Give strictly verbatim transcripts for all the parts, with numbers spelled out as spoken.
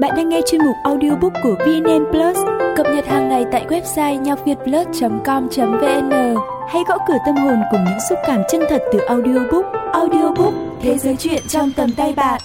Bạn đang nghe chuyên mục audiobook của vê en en Plus, cập nhật hàng ngày tại website nhacvietplus chấm com chấm vn. Hãy gõ cửa tâm hồn cùng những xúc cảm chân thật từ audiobook. Audiobook, thế giới truyện trong tầm tay bạn.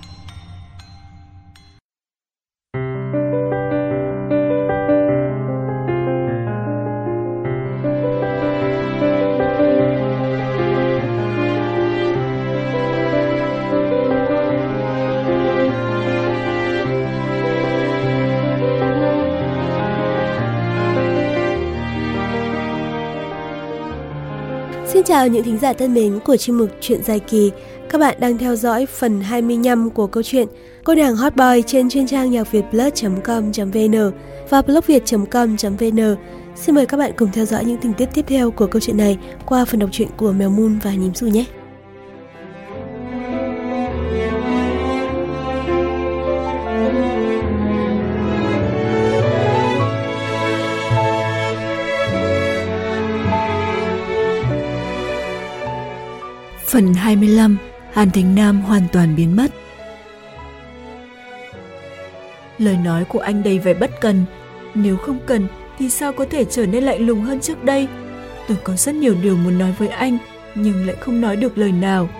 Xin chào những thính giả thân mến của chuyên mục Chuyện dài kỳ. Các bạn đang theo dõi phần hai mươi lăm của câu chuyện Cô nàng hot boy trên chuyên trang nhacvietplus chấm com chấm vn và blogviet chấm com chấm vn. Xin mời các bạn cùng theo dõi những tình tiết tiếp theo của câu chuyện này qua phần đọc truyện của Mèo Moon và Nhím Xù nhé. Phần hai mươi lăm. Hàn Thành Nam hoàn toàn biến mất. Lời nói của anh đầy vẻ bất cần. Nếu không cần thì sao có thể trở nên lạnh lùng hơn trước đây? Tôi có rất nhiều điều muốn nói với anh, nhưng lại không nói được lời nào.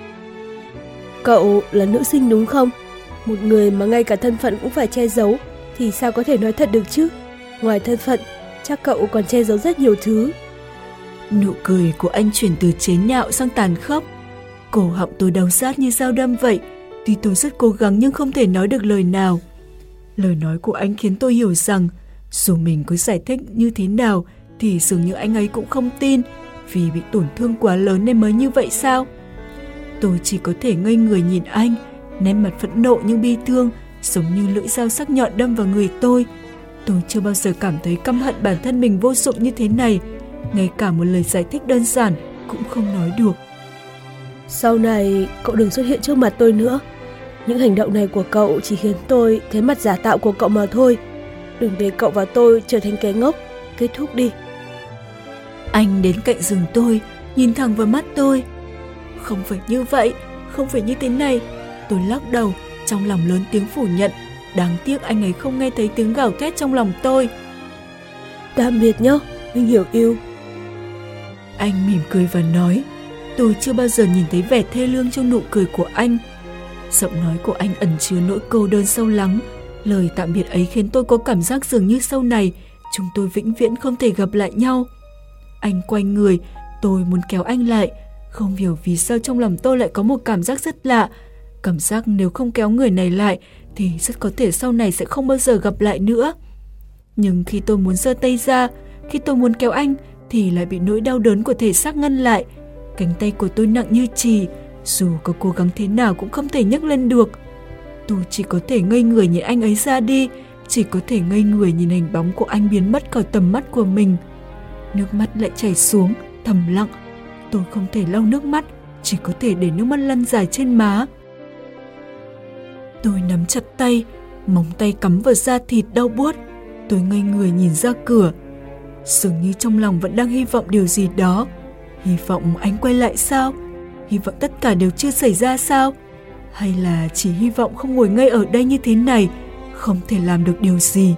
Cậu là nữ sinh đúng không? Một người mà ngay cả thân phận cũng phải che giấu thì sao có thể nói thật được chứ? Ngoài thân phận, chắc cậu còn che giấu rất nhiều thứ. Nụ cười của anh chuyển từ chế nhạo sang tàn khốc. Cổ họng tôi đau rát như dao đâm vậy. Tuy tôi rất cố gắng nhưng không thể nói được lời nào. Lời nói của anh khiến tôi hiểu rằng dù mình có giải thích như thế nào thì dường như anh ấy cũng không tin, vì bị tổn thương quá lớn nên mới như vậy sao? Tôi chỉ có thể ngây người nhìn anh, nét mặt phẫn nộ nhưng bi thương, giống như lưỡi dao sắc nhọn đâm vào người tôi. Tôi chưa bao giờ cảm thấy căm hận bản thân mình vô dụng như thế này. Ngay cả một lời giải thích đơn giản cũng không nói được. Sau này cậu đừng xuất hiện trước mặt tôi nữa. Những hành động này của cậu chỉ khiến tôi thấy mặt giả tạo của cậu mà thôi. Đừng để cậu và tôi trở thành kẻ ngốc. Kết thúc đi. Anh đến cạnh giường tôi, nhìn thẳng vào mắt tôi. Không phải như vậy, không phải như thế này. Tôi lắc đầu, trong lòng lớn tiếng phủ nhận. Đáng tiếc anh ấy không nghe thấy tiếng gào thét trong lòng tôi. Tạm biệt nhé, mình hiểu yêu. Anh mỉm cười và nói. Tôi chưa bao giờ nhìn thấy vẻ thê lương trong nụ cười của anh. Giọng nói của anh ẩn chứa nỗi cô đơn sâu lắng. Lời tạm biệt ấy khiến tôi có cảm giác dường như sau này chúng tôi vĩnh viễn không thể gặp lại nhau. Anh quay người, tôi muốn kéo anh lại. Không hiểu vì sao trong lòng tôi lại có một cảm giác rất lạ. Cảm giác nếu không kéo người này lại thì rất có thể sau này sẽ không bao giờ gặp lại nữa. Nhưng khi tôi muốn giơ tay ra, khi tôi muốn kéo anh thì lại bị nỗi đau đớn của thể xác ngăn lại. Cánh tay của tôi nặng như chì, dù có cố gắng thế nào cũng không thể nhấc lên được. Tôi chỉ có thể ngây người nhìn anh ấy ra đi, chỉ có thể ngây người nhìn hình bóng của anh biến mất khỏi tầm mắt của mình. Nước mắt lại chảy xuống, thầm lặng. Tôi không thể lau nước mắt, chỉ có thể để nước mắt lăn dài trên má. Tôi nắm chặt tay, móng tay cắm vào da thịt đau buốt. Tôi ngây người nhìn ra cửa. Dường như trong lòng vẫn đang hy vọng điều gì đó. Hy vọng anh quay lại sao? Hy vọng tất cả đều chưa xảy ra sao? Hay là chỉ hy vọng không ngồi ngây ở đây như thế này, không thể làm được điều gì?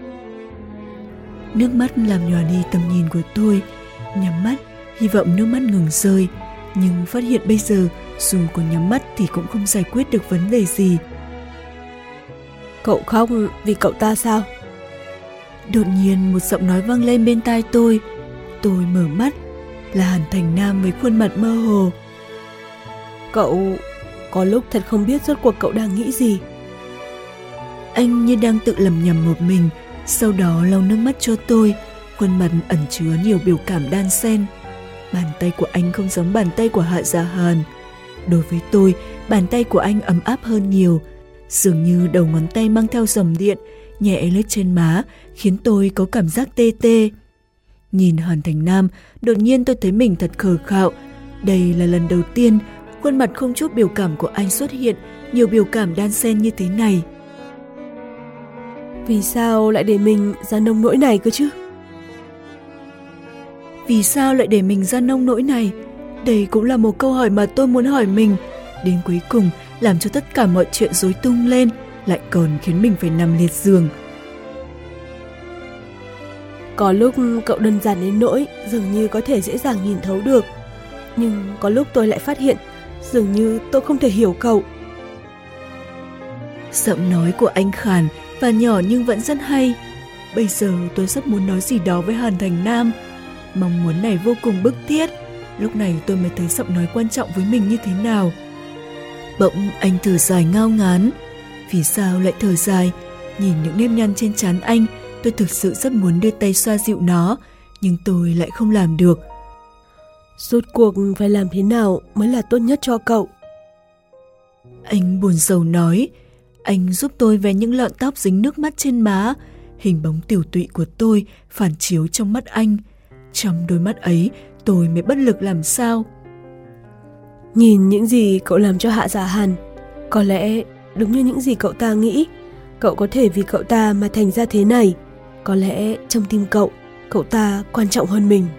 Nước mắt làm nhòa đi tầm nhìn của tôi. Nhắm mắt, hy vọng nước mắt ngừng rơi. Nhưng phát hiện bây giờ, dù có nhắm mắt thì cũng không giải quyết được vấn đề gì. Cậu khóc vì cậu ta sao? Đột nhiên một giọng nói vang lên bên tai tôi. Tôi mở mắt, là Hàn Thành Nam với khuôn mặt mơ hồ. Cậu có lúc thật không biết rốt cuộc cậu đang nghĩ gì. Anh như đang tự lẩm nhẩm một mình, sau đó lau nước mắt cho tôi. Khuôn mặt ẩn chứa nhiều biểu cảm đan xen. Bàn tay của anh không giống bàn tay của Hạ Gia Hàn. Đối với tôi, bàn tay của anh ấm áp hơn nhiều. Dường như đầu ngón tay mang theo dòng điện nhẹ lướt trên má, khiến tôi có cảm giác tê tê. Nhìn Hàn Thành Nam, đột nhiên tôi thấy mình thật khờ khạo. Đây là lần đầu tiên khuôn mặt không chút biểu cảm của anh xuất hiện nhiều biểu cảm đan xen như thế này. Vì sao lại để mình ra nông nỗi này cơ chứ? Vì sao lại để mình ra nông nỗi này? Đây cũng là một câu hỏi mà tôi muốn hỏi mình. Đến cuối cùng làm cho tất cả mọi chuyện rối tung lên lại còn khiến mình phải nằm liệt giường. Có lúc cậu đơn giản đến nỗi dường như có thể dễ dàng nhìn thấu được. Nhưng có lúc tôi lại phát hiện dường như tôi không thể hiểu cậu. Giọng nói của anh khàn và nhỏ nhưng vẫn rất hay. Bây giờ tôi rất muốn nói gì đó với Hàn Thành Nam. Mong muốn này vô cùng bức thiết. Lúc này tôi mới thấy giọng nói quan trọng với mình như thế nào. Bỗng anh thở dài ngao ngán. Vì sao lại thở dài? Nhìn những nếp nhăn trên trán anh, tôi thực sự rất muốn đưa tay xoa dịu nó, nhưng tôi lại không làm được. Rốt cuộc phải làm thế nào mới là tốt nhất cho cậu? Anh buồn rầu nói. Anh giúp tôi vén những lọn tóc dính nước mắt trên má. Hình bóng tiểu tụy của tôi phản chiếu trong mắt anh. Trong đôi mắt ấy, tôi mới bất lực làm sao. Nhìn những gì cậu làm cho Hạ Dạ Hàn, có lẽ đúng như những gì cậu ta nghĩ. Cậu có thể vì cậu ta mà thành ra thế này. Có lẽ trong tim cậu, cậu ta quan trọng hơn mình.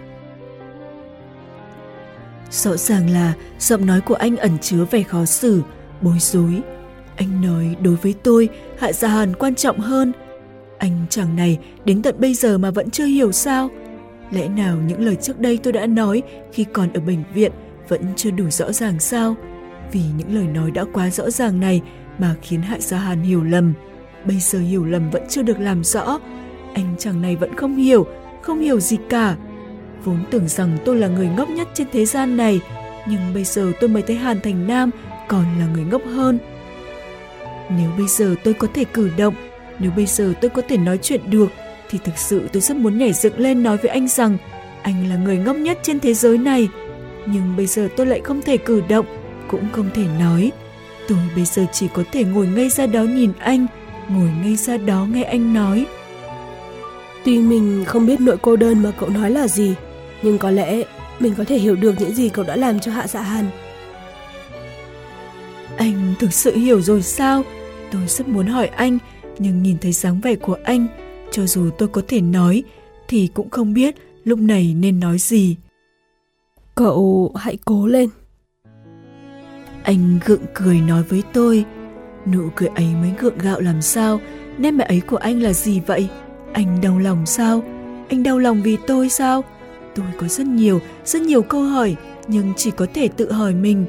Rõ ràng là giọng nói của anh ẩn chứa vẻ khó xử, bối rối. Anh nói đối với tôi, Hạ Dạ Hàn quan trọng hơn. Anh chàng này đến tận bây giờ mà vẫn chưa hiểu sao? Lẽ nào những lời trước đây tôi đã nói khi còn ở bệnh viện vẫn chưa đủ rõ ràng sao? Vì những lời nói đã quá rõ ràng này mà khiến Hạ Dạ Hàn hiểu lầm. Bây giờ hiểu lầm vẫn chưa được làm rõ. Anh chàng này vẫn không hiểu, không hiểu gì cả. Vốn tưởng rằng tôi là người ngốc nhất trên thế gian này, nhưng bây giờ tôi mới thấy Hàn Thành Nam còn là người ngốc hơn. Nếu bây giờ tôi có thể cử động, nếu bây giờ tôi có thể nói chuyện được, thì thực sự tôi rất muốn nhảy dựng lên nói với anh rằng anh là người ngốc nhất trên thế giới này. Nhưng bây giờ tôi lại không thể cử động, cũng không thể nói. Tôi bây giờ chỉ có thể ngồi ngây ra đó nhìn anh, ngồi ngây ra đó nghe anh nói. Tuy mình không biết nỗi cô đơn mà cậu nói là gì, nhưng có lẽ mình có thể hiểu được những gì cậu đã làm cho Hạ Dạ Hàn. Anh thực sự hiểu rồi sao? Tôi rất muốn hỏi anh, nhưng nhìn thấy dáng vẻ của anh, cho dù tôi có thể nói, thì cũng không biết lúc này nên nói gì. Cậu hãy cố lên. Anh gượng cười nói với tôi. Nụ cười ấy mới gượng gạo làm sao? Nét mặt ấy của anh là gì vậy? Anh đau lòng sao? Anh đau lòng vì tôi sao? Tôi có rất nhiều, rất nhiều câu hỏi, nhưng chỉ có thể tự hỏi mình.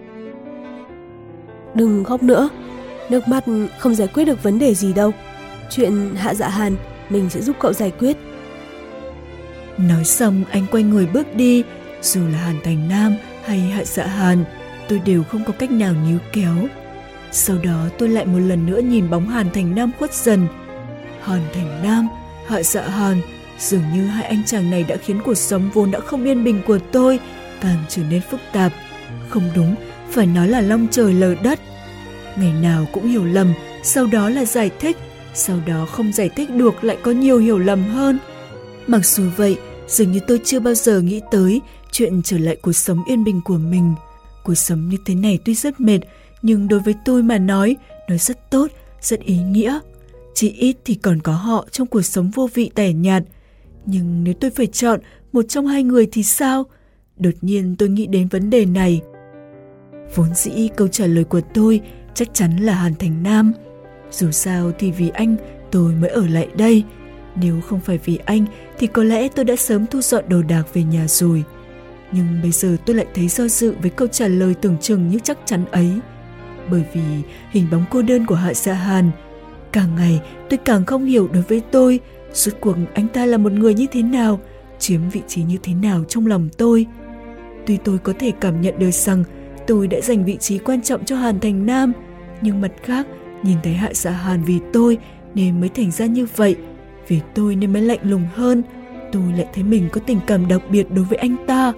Đừng khóc nữa. Nước mắt không giải quyết được vấn đề gì đâu. Chuyện Hạ Dạ Hàn mình sẽ giúp cậu giải quyết. Nói xong anh quay người bước đi. Dù là Hàn Thành Nam hay Hạ Dạ Hàn, tôi đều không có cách nào níu kéo. Sau đó tôi lại một lần nữa nhìn bóng Hàn Thành Nam khuất dần. Hàn Thành Nam, Hạ Dạ Hàn, dường như hai anh chàng này đã khiến cuộc sống vốn đã không yên bình của tôi càng trở nên phức tạp. Không đúng, phải nói là long trời lở đất. Ngày nào cũng hiểu lầm, sau đó là giải thích, sau đó không giải thích được lại có nhiều hiểu lầm hơn. Mặc dù vậy, dường như tôi chưa bao giờ nghĩ tới chuyện trở lại cuộc sống yên bình của mình. Cuộc sống như thế này tuy rất mệt, nhưng đối với tôi mà nói, nó rất tốt, rất ý nghĩa. Chỉ ít thì còn có họ trong cuộc sống vô vị tẻ nhạt. Nhưng nếu tôi phải chọn một trong hai người thì sao? Đột nhiên tôi nghĩ đến vấn đề này. Vốn dĩ câu trả lời của tôi chắc chắn là Hàn Thành Nam. Dù sao thì vì anh tôi mới ở lại đây. Nếu không phải vì anh thì có lẽ tôi đã sớm thu dọn đồ đạc về nhà rồi. Nhưng bây giờ tôi lại thấy do dự với câu trả lời tưởng chừng như chắc chắn ấy. Bởi vì hình bóng cô đơn của Hạ Dạ Hàn. Càng ngày tôi càng không hiểu đối với tôi, rốt cuộc anh ta là một người như thế nào, chiếm vị trí như thế nào trong lòng tôi. Tuy tôi có thể cảm nhận được rằng tôi đã dành vị trí quan trọng cho Hàn Thành Nam, nhưng mặt khác, nhìn thấy Hạ Dạ Hàn vì tôi nên mới thành ra như vậy, vì tôi nên mới lạnh lùng hơn, tôi lại thấy mình có tình cảm đặc biệt đối với anh ta.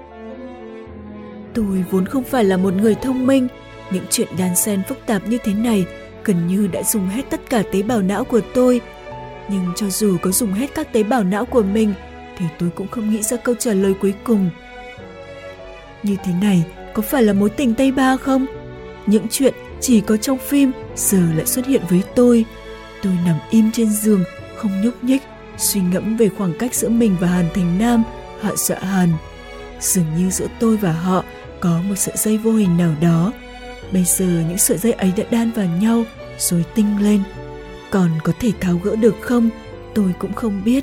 Tôi vốn không phải là một người thông minh, những chuyện đan xen phức tạp như thế này gần như đã dùng hết tất cả tế bào não của tôi. Nhưng cho dù có dùng hết các tế bào não của mình thì tôi cũng không nghĩ ra câu trả lời cuối cùng. Như thế này có phải là mối tình Tây Ba không? Những chuyện chỉ có trong phim giờ lại xuất hiện với tôi. Tôi nằm im trên giường, không nhúc nhích, suy ngẫm về khoảng cách giữa mình và Hàn Thành Nam, Hạ Dạ Hàn. Dường như giữa tôi và họ có một sợi dây vô hình nào đó. Bây giờ những sợi dây ấy đã đan vào nhau, rồi tinh lên. Còn có thể tháo gỡ được không, tôi cũng không biết.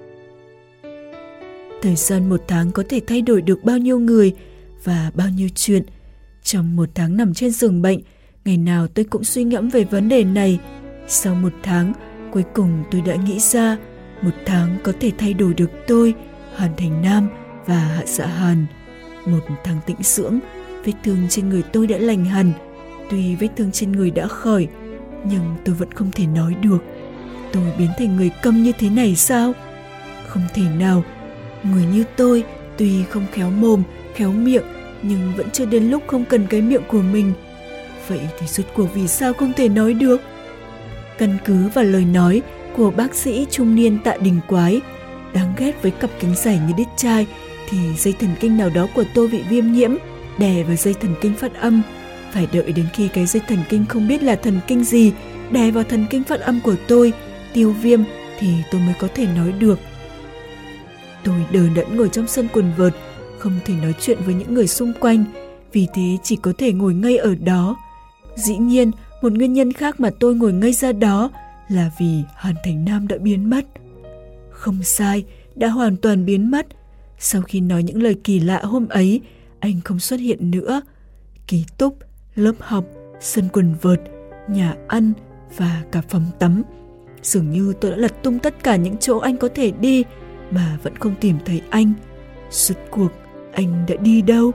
Thời gian một tháng có thể thay đổi được bao nhiêu người và bao nhiêu chuyện. Trong một tháng nằm trên giường bệnh, ngày nào tôi cũng suy ngẫm về vấn đề này. Sau một tháng, cuối cùng tôi đã nghĩ ra một tháng có thể thay đổi được tôi, Hàn Thành Nam và Hạ Dạ Hàn. Một tháng tĩnh dưỡng, vết thương trên người tôi đã lành hẳn. Tuy vết thương trên người đã khỏi, nhưng tôi vẫn không thể nói được. Tôi biến thành người câm như thế này sao? Không thể nào. Người như tôi, tuy không khéo mồm, khéo miệng, nhưng vẫn chưa đến lúc không cần cái miệng của mình. Vậy thì rốt cuộc vì sao không thể nói được? Căn cứ vào lời nói của bác sĩ trung niên Tạ Đình Quái, đáng ghét với cặp kính dài như đít chai, thì dây thần kinh nào đó của tôi bị viêm nhiễm, đè vào dây thần kinh phát âm. Phải đợi đến khi cái dây thần kinh không biết là thần kinh gì đè vào thần kinh phát âm của tôi, tiêu viêm, thì tôi mới có thể nói được. Tôi đờ đẫn ngồi trong sân quần vợt, không thể nói chuyện với những người xung quanh, vì thế chỉ có thể ngồi ngây ở đó. Dĩ nhiên, một nguyên nhân khác mà tôi ngồi ngây ra đó là vì Hàn Thành Nam đã biến mất. Không sai, đã hoàn toàn biến mất. Sau khi nói những lời kỳ lạ hôm ấy, anh không xuất hiện nữa. Ký túc, lớp học, sân quần vợt, nhà ăn và cả phòng tắm. Dường như tôi đã lật tung tất cả những chỗ anh có thể đi mà vẫn không tìm thấy anh. Rốt cuộc, anh đã đi đâu?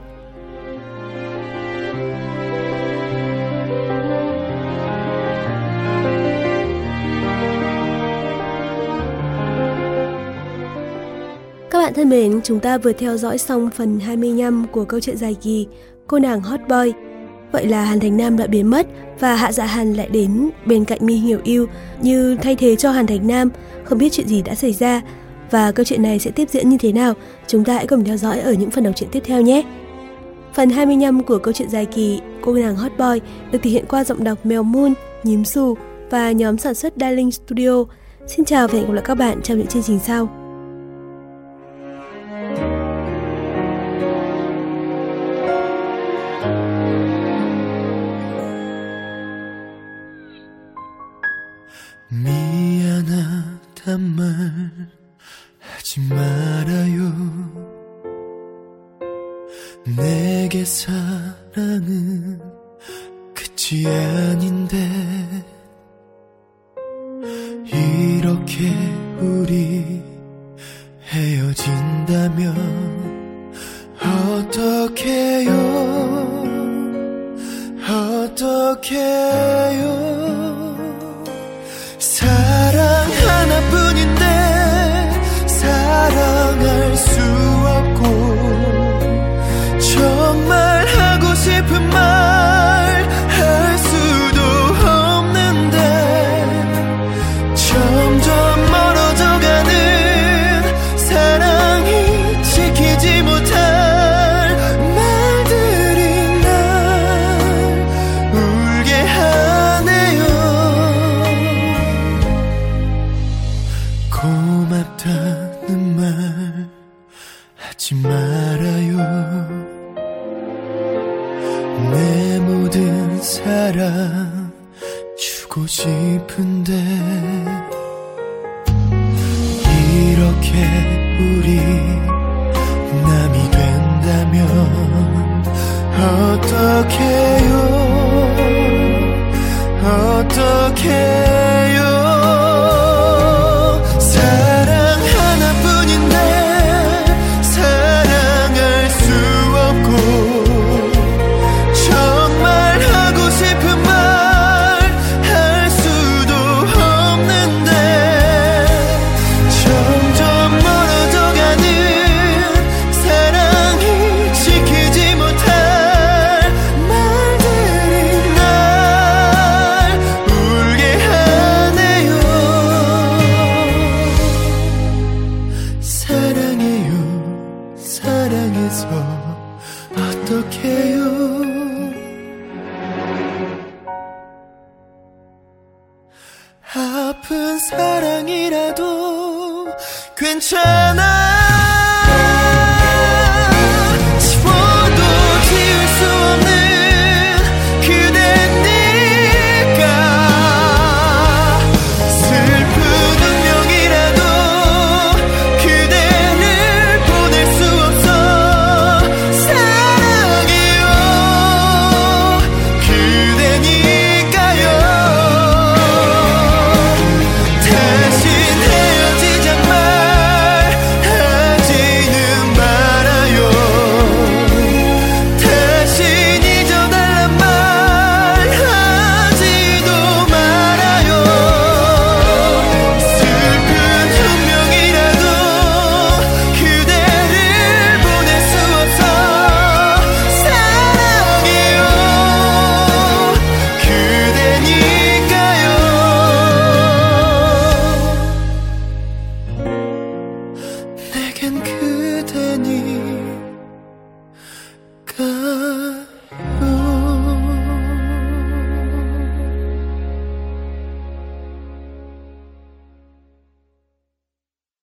Các bạn thân mến, chúng ta vừa theo dõi xong phần hai mươi lăm của câu chuyện dài kỳ Cô nàng hot boy. Vậy là Hàn Thành Nam đã biến mất và Hạ Dạ Hàn lại đến bên cạnh Mi Hiểu Yêu như thay thế cho Hàn Thành Nam. Không biết chuyện gì đã xảy ra và câu chuyện này sẽ tiếp diễn như thế nào, chúng ta hãy cùng theo dõi ở những phần đọc truyện tiếp theo nhé. Phần hai mươi lăm của câu chuyện dài kỳ Cô nàng hot boy được thể hiện qua giọng đọc Mèo Moon, Nhím Xù và nhóm sản xuất Darling Studio. Xin chào và hẹn gặp lại các bạn trong những chương trình sau. 미안하단 말 하지 말아요. 내게 사랑은 끝이 아닌데 이렇게 우리 헤어진다면 어떡해요 어떡해요. 사랑 하나뿐인데 사랑할 수 없고 정말 하고 싶은 말 할 수도 없는데 점점 멀어져가는 사랑이 지키지 못할 말들이 날 울게 하네요. 고맙다는 말 하지 말아요. 내 모든 사랑 주고 싶은데 이렇게 우리 남이 된다면 어떡해요 어떡해요. 사랑 하나뿐인데 사랑할 수 없고 정말 하고 싶은 말 할 수도 없는데 점점 멀어져가는 사랑이 지키지 못할 말들이 날 울게 하네요. 사랑해요 사랑해서 어떡해요. 아픈 사랑이라도 괜찮아.